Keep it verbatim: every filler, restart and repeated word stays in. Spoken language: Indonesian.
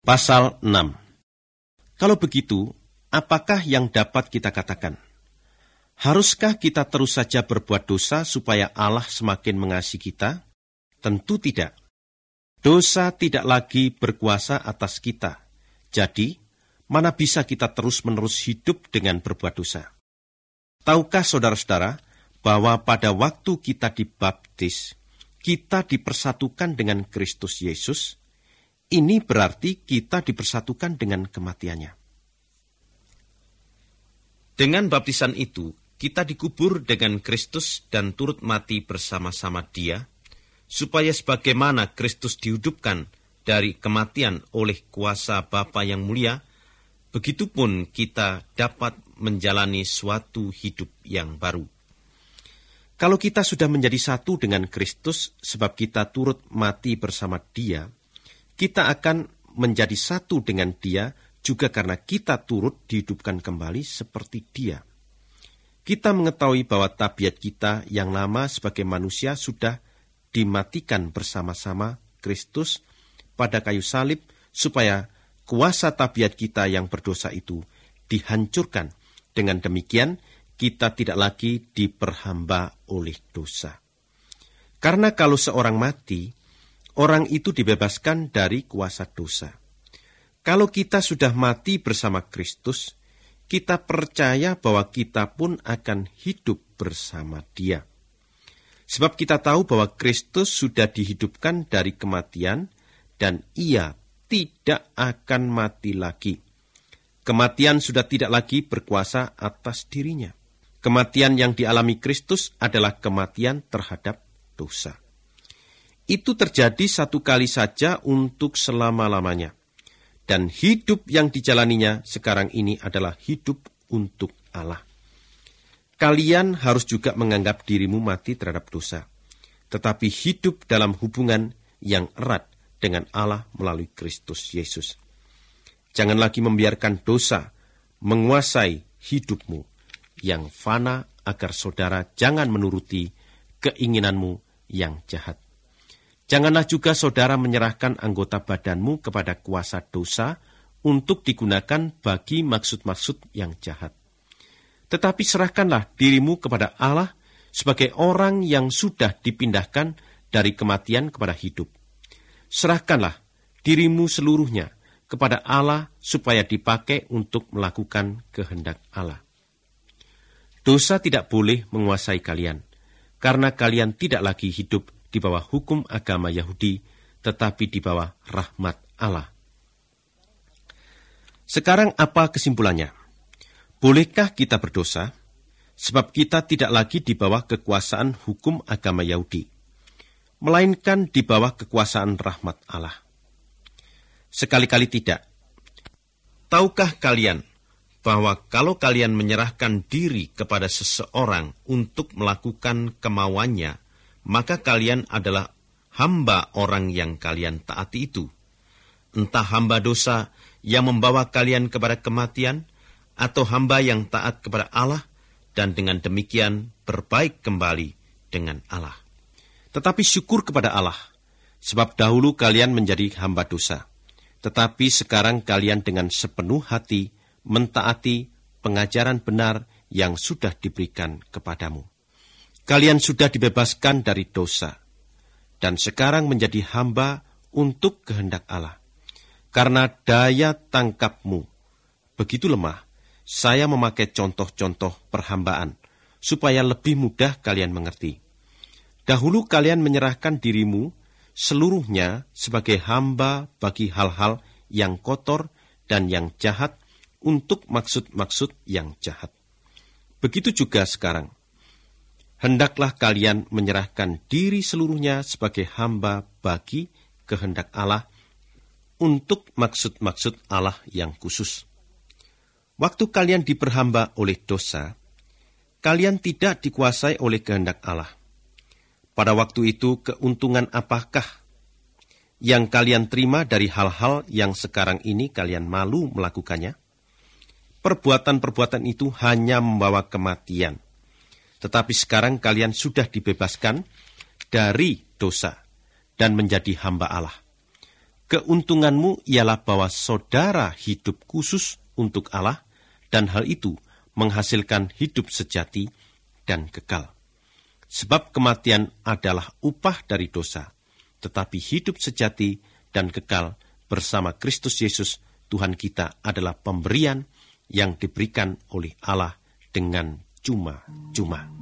Pasal enam. Kalau begitu, apakah yang dapat kita katakan? Haruskah kita terus saja berbuat dosa supaya Allah semakin mengasihi kita? Tentu tidak. Dosa tidak lagi berkuasa atas kita. Jadi, mana bisa kita terus-menerus hidup dengan berbuat dosa? Tahukah saudara-saudara bahwa pada waktu kita dibaptis, kita dipersatukan dengan Kristus Yesus? Ini berarti kita dipersatukan dengan kematiannya. Dengan baptisan itu, kita dikubur dengan Kristus dan turut mati bersama-sama Dia, supaya sebagaimana Kristus dihidupkan dari kematian oleh kuasa Bapa yang mulia, begitupun kita dapat menjalani suatu hidup yang baru. Kalau kita sudah menjadi satu dengan Kristus, sebab kita turut mati bersama Dia, kita akan menjadi satu dengan Dia juga karena kita turut dihidupkan kembali seperti Dia. Kita mengetahui bahwa tabiat kita yang lama sebagai manusia sudah dimatikan bersama-sama Kristus pada kayu salib, supaya kuasa tabiat kita yang berdosa itu dihancurkan. Dengan demikian, kita tidak lagi diperhamba oleh dosa. Karena kalau seorang mati, orang itu dibebaskan dari kuasa dosa. Kalau kita sudah mati bersama Kristus, kita percaya bahwa kita pun akan hidup bersama Dia. Sebab kita tahu bahwa Kristus sudah dihidupkan dari kematian dan Ia tidak akan mati lagi. Kematian sudah tidak lagi berkuasa atas dirinya. Kematian yang dialami Kristus adalah kematian terhadap dosa. Itu terjadi satu kali saja untuk selama-lamanya. Dan hidup yang dijalaninya sekarang ini adalah hidup untuk Allah. Kalian harus juga menganggap dirimu mati terhadap dosa, tetapi hidup dalam hubungan yang erat dengan Allah melalui Kristus Yesus. Jangan lagi membiarkan dosa menguasai hidupmu yang fana, agar saudara jangan menuruti keinginanmu yang jahat. Janganlah juga saudara menyerahkan anggota badanmu kepada kuasa dosa untuk digunakan bagi maksud-maksud yang jahat. Tetapi serahkanlah dirimu kepada Allah sebagai orang yang sudah dipindahkan dari kematian kepada hidup. Serahkanlah dirimu seluruhnya kepada Allah supaya dipakai untuk melakukan kehendak Allah. Dosa tidak boleh menguasai kalian, karena kalian tidak lagi hidup di bawah hukum agama Yahudi, tetapi di bawah rahmat Allah. Sekarang apa kesimpulannya? Bolehkah kita berdosa? Sebab kita tidak lagi di bawah kekuasaan hukum agama Yahudi, melainkan di bawah kekuasaan rahmat Allah. Sekali-kali tidak. Tahukah kalian bahwa kalau kalian menyerahkan diri kepada seseorang untuk melakukan kemauannya, maka kalian adalah hamba orang yang kalian taati itu. Entah hamba dosa yang membawa kalian kepada kematian, atau hamba yang taat kepada Allah, dan dengan demikian berbaik kembali dengan Allah. Tetapi syukur kepada Allah, sebab dahulu kalian menjadi hamba dosa. Tetapi sekarang kalian dengan sepenuh hati mentaati pengajaran benar yang sudah diberikan kepadamu. Kalian sudah dibebaskan dari dosa, dan sekarang menjadi hamba untuk kehendak Allah. Karena daya tangkapmu begitu lemah, saya memakai contoh-contoh perhambaan, supaya lebih mudah kalian mengerti. Dahulu kalian menyerahkan dirimu seluruhnya sebagai hamba bagi hal-hal yang kotor dan yang jahat untuk maksud-maksud yang jahat. Begitu juga sekarang. Hendaklah kalian menyerahkan diri seluruhnya sebagai hamba bagi kehendak Allah untuk maksud-maksud Allah yang khusus. Waktu kalian diperhamba oleh dosa, kalian tidak dikuasai oleh kehendak Allah. Pada waktu itu, keuntungan apakah yang kalian terima dari hal-hal yang sekarang ini kalian malu melakukannya? Perbuatan-perbuatan itu hanya membawa kematian. Tetapi sekarang kalian sudah dibebaskan dari dosa dan menjadi hamba Allah. Keuntunganmu ialah bahwa saudara hidup khusus untuk Allah, dan hal itu menghasilkan hidup sejati dan kekal. Sebab kematian adalah upah dari dosa, tetapi hidup sejati dan kekal bersama Kristus Yesus Tuhan kita adalah pemberian yang diberikan oleh Allah dengan cuma-cuma.